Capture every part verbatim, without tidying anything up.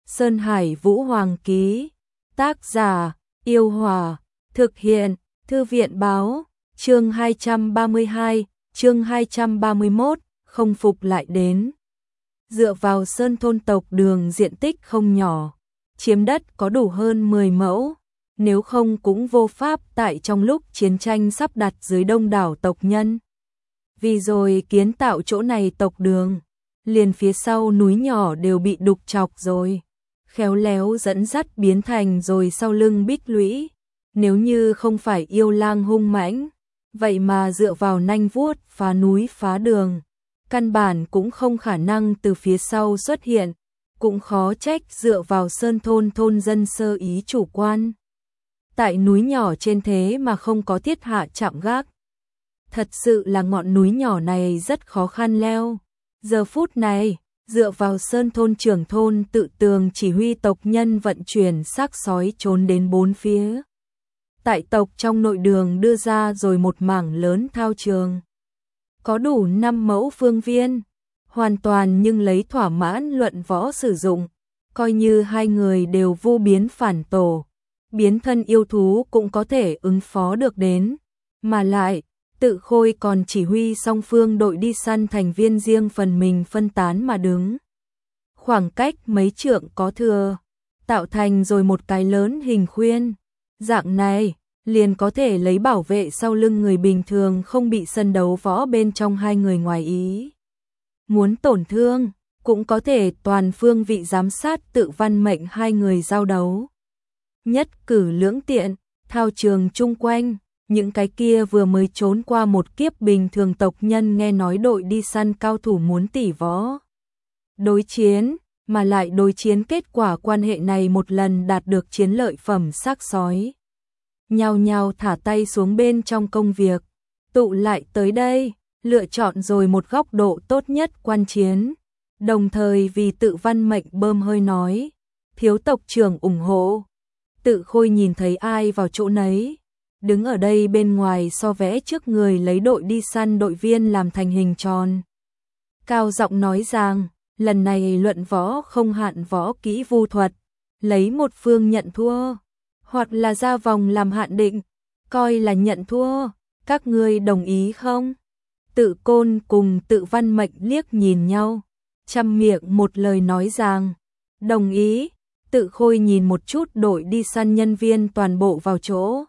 Sơn Hải Vũ Hoàng ký. Tác giả, Yêu Hòa. Thực hiện, Thư viện báo. Chương hai trăm ba mươi hai, chương hai trăm ba mươi mốt, không phục lại đến. Dựa vào Sơn thôn tộc đường diện tích không nhỏ, chiếm đất có đủ hơn mười mẫu, nếu không cũng vô pháp tại trong lúc chiến tranh sắp đặt dưới đông đảo tộc nhân. Vì rồi kiến tạo chỗ này tộc đường, liền phía sau núi nhỏ đều bị đục chọc rồi, khéo léo dẫn dắt biến thành rồi sau lưng bích lũy. Nếu như không phải yêu lang hung mãnh, vậy mà dựa vào nanh vuốt phá núi phá đường, căn bản cũng không khả năng từ phía sau xuất hiện, cũng khó trách dựa vào Sơn thôn thôn dân sơ ý chủ quan. Tại núi nhỏ trên thế mà không có thiết hạ chạm gác. Thật sự là ngọn núi nhỏ này rất khó khăn leo. Giờ phút này, dựa vào Sơn thôn trưởng thôn tự tường chỉ huy tộc nhân vận chuyển xác sói trốn đến bốn phía. Tại tộc trong nội đường đưa ra rồi một mảng lớn thao trường. Có đủ năm mẫu phương viên, hoàn toàn nhưng lấy thỏa mãn luận võ sử dụng, coi như hai người đều vô biến phản tổ, biến thân yêu thú cũng có thể ứng phó được đến, mà lại, Tự Khôi còn chỉ huy song phương đội đi săn thành viên riêng phần mình phân tán mà đứng. Khoảng cách mấy trượng có thừa, tạo thành rồi một cái lớn hình khuyên, dạng này liền có thể lấy bảo vệ sau lưng người bình thường không bị sân đấu võ bên trong hai người ngoài ý muốn tổn thương, cũng có thể toàn phương vị giám sát tự văn mệnh hai người giao đấu. Nhất cử lưỡng tiện, thao trường chung quanh, những cái kia vừa mới trốn qua một kiếp bình thường tộc nhân nghe nói đội đi săn cao thủ muốn tỉ võ đối chiến, mà lại đối chiến kết quả quan hệ này một lần đạt được chiến lợi phẩm xác sói. Nhao nhao thả tay xuống bên trong công việc, tụ lại tới đây, lựa chọn rồi một góc độ tốt nhất quan chiến, đồng thời vì tự văn mệnh bơm hơi nói, thiếu tộc trưởng ủng hộ. Tự Khôi nhìn thấy ai vào chỗ nấy, đứng ở đây bên ngoài so vẽ trước người lấy đội đi săn đội viên làm thành hình tròn. Cao giọng nói rằng, lần này luận võ không hạn võ kỹ vu thuật, lấy một phương nhận thua, hoặc là ra vòng làm hạn định, coi là nhận thua, các ngươi đồng ý không? Tự Côn cùng Tự Văn Mệnh liếc nhìn nhau, chăm miệng một lời nói rằng, đồng ý. Tự Khôi nhìn một chút đội đi săn nhân viên toàn bộ vào chỗ,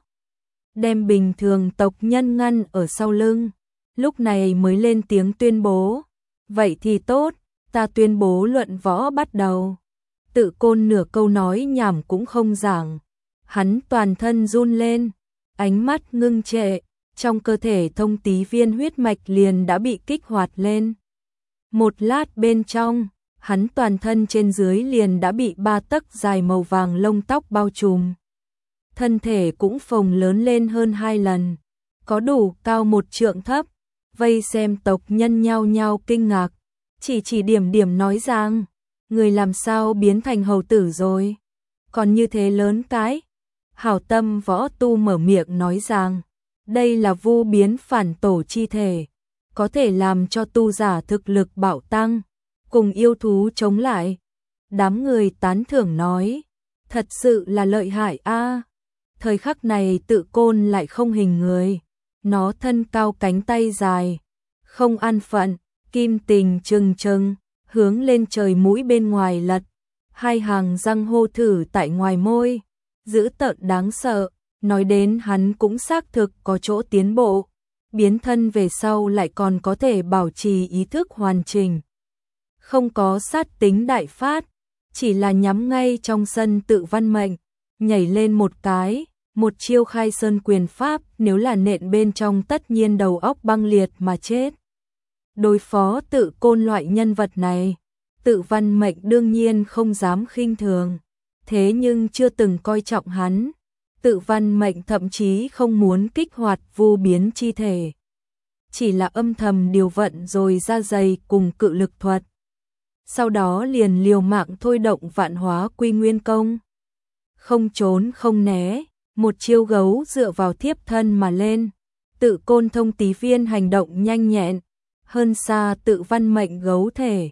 đem bình thường tộc nhân ngăn ở sau lưng, lúc này mới lên tiếng tuyên bố, vậy thì tốt, ta tuyên bố luận võ bắt đầu. Tự Côn nửa câu nói nhảm cũng không giảng, hắn toàn thân run lên, ánh mắt ngưng trệ, trong cơ thể thông tí viên huyết mạch liền đã bị kích hoạt lên. Một lát bên trong, hắn toàn thân trên dưới liền đã bị ba tấc dài màu vàng lông tóc bao trùm. Thân thể cũng phồng lớn lên hơn hai lần, có đủ cao một trượng thấp, vây xem tộc nhân nhao nhao kinh ngạc, chỉ chỉ điểm điểm nói rằng, người làm sao biến thành hầu tử rồi, còn như thế lớn cái. Hảo tâm võ tu mở miệng nói rằng, đây là vu biến phản tổ chi thể, có thể làm cho tu giả thực lực bạo tăng, cùng yêu thú chống lại. Đám người tán thưởng nói, thật sự là lợi hại a. Thời khắc này Tự Côn lại không hình người, nó thân cao cánh tay dài, không an phận, kim tình trừng trừng, hướng lên trời mũi bên ngoài lật, hai hàng răng hô thử tại ngoài môi, dữ tợn đáng sợ. Nói đến hắn cũng xác thực có chỗ tiến bộ, biến thân về sau lại còn có thể bảo trì ý thức hoàn chỉnh, không có sát tính đại phát, chỉ là nhắm ngay trong sân Tự Văn Mệnh, nhảy lên một cái, một chiêu khai sơn quyền pháp, nếu là nện bên trong tất nhiên đầu óc băng liệt mà chết. Đối phó Tự Côn loại nhân vật này, Tự Văn Mệnh đương nhiên không dám khinh thường, thế nhưng chưa từng coi trọng hắn. Tự Văn Mệnh thậm chí không muốn kích hoạt vu biến chi thể, chỉ là âm thầm điều vận rồi ra dày cùng cự lực thuật. Sau đó liền liều mạng thôi động vạn hóa quy nguyên công. Không trốn không né, một chiêu gấu dựa vào thiếp thân mà lên. Tự Côn thông tí viên hành động nhanh nhẹn, hơn xa Tự Văn Mệnh gấu thể.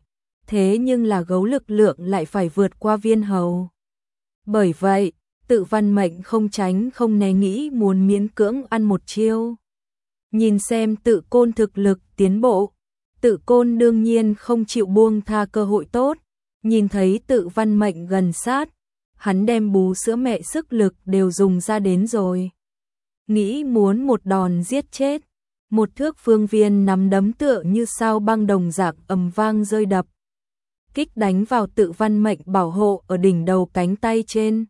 thế nhưng là gấu lực lượng lại phải vượt qua viên hầu. Bởi vậy, Tự Văn Mệnh không tránh không né nghĩ muốn miễn cưỡng ăn một chiêu. Nhìn xem Tự Côn thực lực tiến bộ, Tự Côn đương nhiên không chịu buông tha cơ hội tốt, nhìn thấy Tự Văn Mệnh gần sát, hắn đem bú sữa mẹ sức lực đều dùng ra đến rồi. Nghĩ muốn một đòn giết chết, một thước phương viên nắm đấm tựa như sao băng đồng dạng ầm vang rơi đập. Kích đánh vào Tự Văn Mệnh bảo hộ ở đỉnh đầu cánh tay trên.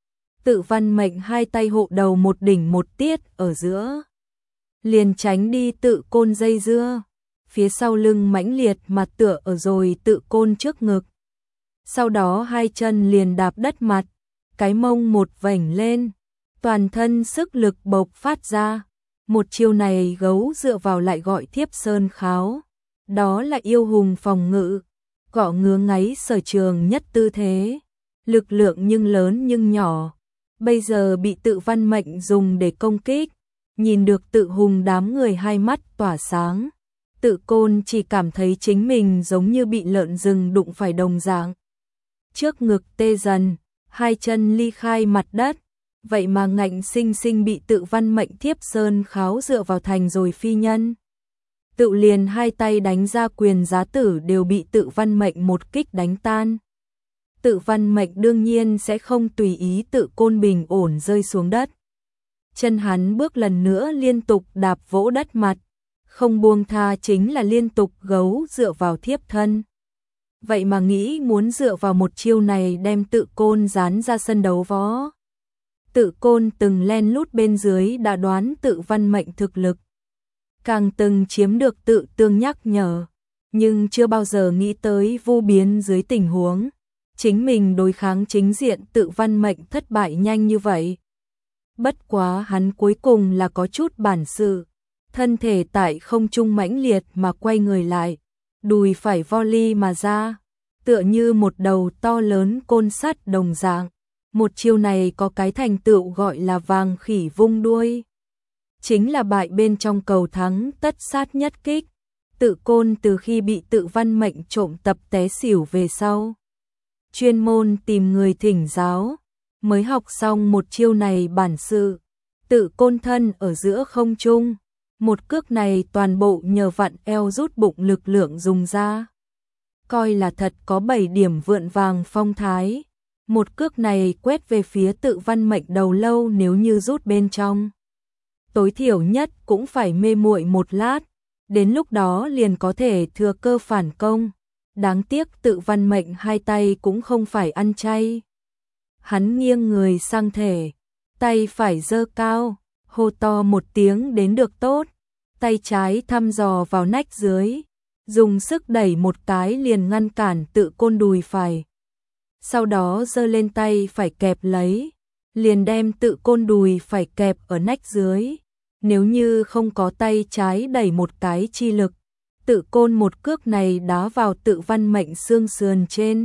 Tự Văn Mệnh hai tay hộ đầu một đỉnh một tiết ở giữa. Liền tránh đi Tự Côn dây dưa. Phía sau lưng mãnh liệt mà tựa ở rồi Tự Côn trước ngực. Sau đó hai chân liền đạp đất mặt, cái mông một vảnh lên, toàn thân sức lực bộc phát ra. Một chiêu này gấu dựa vào lại gọi Thiếp Sơn Kháo. Đó là yêu hùng phòng ngự, gõ ngứa ngáy sở trường nhất tư thế. Lực lượng nhưng lớn nhưng nhỏ. Bây giờ bị Tự Văn Mệnh dùng để công kích. Nhìn được Tự Hùng đám người hai mắt tỏa sáng. Tự Côn chỉ cảm thấy chính mình giống như bị lợn rừng đụng phải đồng dạng. Trước ngực tê dần, hai chân ly khai mặt đất. Vậy mà ngạnh sinh sinh bị Tự Văn Mệnh Thiếp Sơn Kháo dựa vào thành rồi phi nhân. Tự liền hai tay đánh ra quyền giá tử đều bị Tự Văn Mệnh một kích đánh tan. Tự Văn Mệnh đương nhiên sẽ không tùy ý Tự Côn bình ổn rơi xuống đất. Chân hắn bước lần nữa liên tục đạp vỗ đất mặt, không buông tha chính là liên tục gấu dựa vào thiếp thân. Vậy mà nghĩ muốn dựa vào một chiêu này đem Tự Côn dán ra sân đấu võ. Tự Côn từng len lút bên dưới đã đoán Tự Văn Mệnh thực lực. Càng từng chiếm được Tự Tương nhắc nhở, nhưng chưa bao giờ nghĩ tới vô biến dưới tình huống. Chính mình đối kháng chính diện Tự Văn Mệnh thất bại nhanh như vậy. Bất quá hắn cuối cùng là có chút bản sự, thân thể tại không trung mãnh liệt mà quay người lại, đùi phải volley mà ra, tựa như một đầu to lớn côn sắt đồng dạng. Một chiêu này có cái thành tựu gọi là vàng khỉ vung đuôi. Chính là bại bên trong cầu thắng tất sát nhất kích. Tự Côn từ khi bị Tự Văn Mệnh trộm tập té xỉu về sau, chuyên môn tìm người thỉnh giáo, mới học xong một chiêu này bản sự. Tự Côn thân ở giữa không trung, một cước này toàn bộ nhờ vặn eo rút bụng lực lượng dùng ra. Coi là thật có bảy điểm vượn vàng phong thái. Một cước này quét về phía Tự Văn Mệnh đầu lâu nếu như rút bên trong, tối thiểu nhất cũng phải mê muội một lát, đến lúc đó liền có thể thừa cơ phản công. Đáng tiếc Tự Văn Mệnh hai tay cũng không phải ăn chay. Hắn nghiêng người sang thể, tay phải giơ cao, hô to một tiếng đến được tốt, tay trái thăm dò vào nách dưới, dùng sức đẩy một cái liền ngăn cản Tự Côn đùi phải. Sau đó giơ lên tay phải kẹp lấy, liền đem Tự Côn đùi phải kẹp ở nách dưới. Nếu như không có tay trái đẩy một cái chi lực, Tự Côn một cước này đá vào Tự Văn Mệnh xương sườn trên,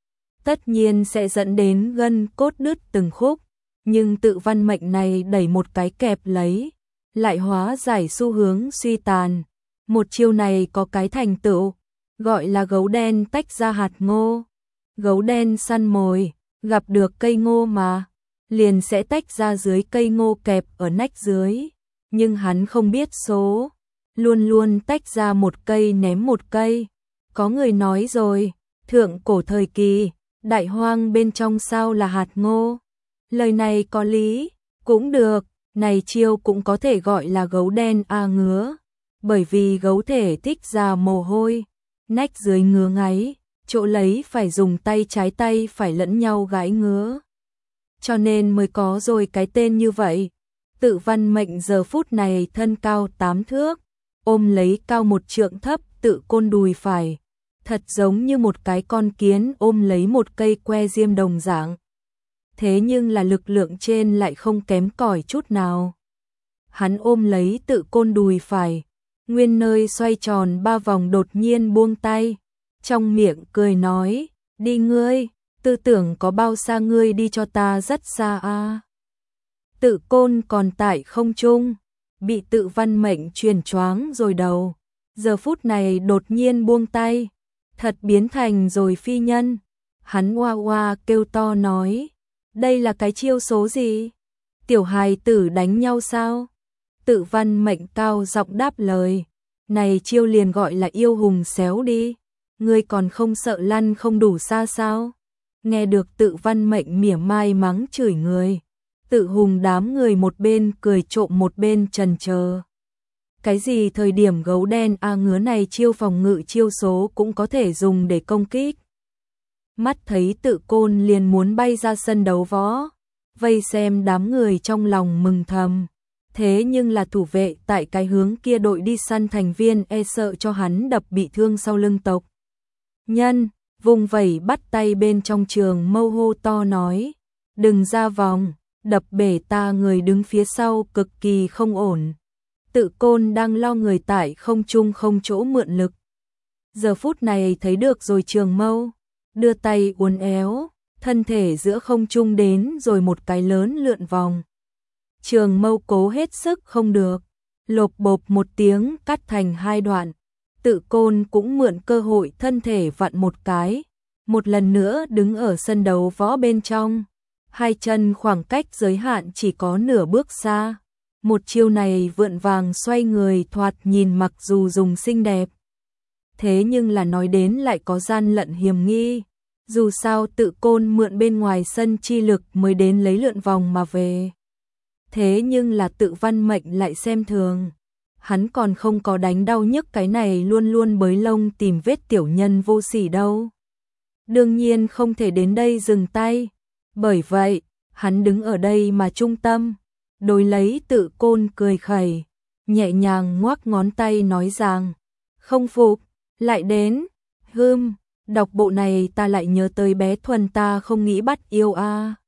tất nhiên sẽ dẫn đến gân cốt đứt từng khúc. Nhưng Tự Văn Mệnh này đẩy một cái kẹp lấy, lại hóa giải xu hướng suy tàn. Một chiêu này có cái thành tựu, gọi là gấu đen tách ra hạt ngô. Gấu đen săn mồi, gặp được cây ngô mà, liền sẽ tách ra dưới cây ngô kẹp ở nách dưới. Nhưng hắn không biết số, luôn luôn tách ra một cây ném một cây. Có người nói rồi, thượng cổ thời kỳ, đại hoang bên trong sao là hạt ngô. Lời này có lý, cũng được, này chiêu cũng có thể gọi là gấu đen a ngứa. Bởi vì gấu thể thích ra mồ hôi, nách dưới ngứa ngáy, chỗ lấy phải dùng tay trái tay phải lẫn nhau gãi ngứa. Cho nên mới có rồi cái tên như vậy. Tự Văn Mệnh giờ phút này thân cao tám thước, ôm lấy cao một trượng thấp Tự Côn đùi phải, thật giống như một cái con kiến ôm lấy một cây que diêm đồng dạng. Thế nhưng là lực lượng trên lại không kém cỏi chút nào. Hắn ôm lấy Tự Côn đùi phải, nguyên nơi xoay tròn ba vòng đột nhiên buông tay, trong miệng cười nói, đi ngươi, tư tưởng có bao xa ngươi đi cho ta rất xa a. À. Tự Côn còn tại không trung, bị Tự Văn Mệnh truyền choáng rồi đầu, giờ phút này đột nhiên buông tay, thật biến thành rồi phi nhân. Hắn oa oa kêu to nói, đây là cái chiêu số gì? Tiểu hài tử đánh nhau sao? Tự Văn Mệnh cao giọng đáp lời, này chiêu liền gọi là yêu hùng xéo đi, ngươi còn không sợ lăn không đủ xa sao? Nghe được Tự Văn Mệnh mỉa mai mắng chửi người, Tự Hùng đám người một bên cười trộm một bên trần chờ. Cái gì thời điểm gấu đen a ngứa này chiêu phòng ngự chiêu số cũng có thể dùng để công kích. Mắt thấy Tự Côn liền muốn bay ra sân đấu võ, vây xem đám người trong lòng mừng thầm. Thế nhưng là thủ vệ tại cái hướng kia đội đi săn thành viên e sợ cho hắn đập bị thương sau lưng tộc nhân, vùng vẩy bắt tay bên trong trường mâu hô to nói, đừng ra vòng, đập bể ta người đứng phía sau cực kỳ không ổn. Tự Côn đang lo người tại không trung không chỗ mượn lực. Giờ phút này thấy được rồi trường mâu, đưa tay uốn éo, thân thể giữa không trung đến rồi một cái lớn lượn vòng. Trường mâu cố hết sức không được, lộp bộp một tiếng cắt thành hai đoạn. Tự Côn cũng mượn cơ hội thân thể vặn một cái, một lần nữa đứng ở sân đấu võ bên trong. Hai chân khoảng cách giới hạn chỉ có nửa bước xa. Một chiêu này vượn vàng xoay người thoạt nhìn mặc dù dùng xinh đẹp. Thế nhưng là nói đến lại có gian lận hiểm nghi. Dù sao Tự Côn mượn bên ngoài sân chi lực mới đến lấy lượn vòng mà về. Thế nhưng là Tự Văn Mệnh lại xem thường. Hắn còn không có đánh đau nhức cái này luôn luôn bới lông tìm vết tiểu nhân vô sỉ đâu. Đương nhiên không thể đến đây dừng tay. Bởi vậy, hắn đứng ở đây mà trung tâm. Đối lấy Tự Côn cười khẩy, nhẹ nhàng ngoắc ngón tay nói rằng, không phục, lại đến, hưm, đọc bộ này ta lại nhớ tới bé Thuần ta không nghĩ bắt yêu a.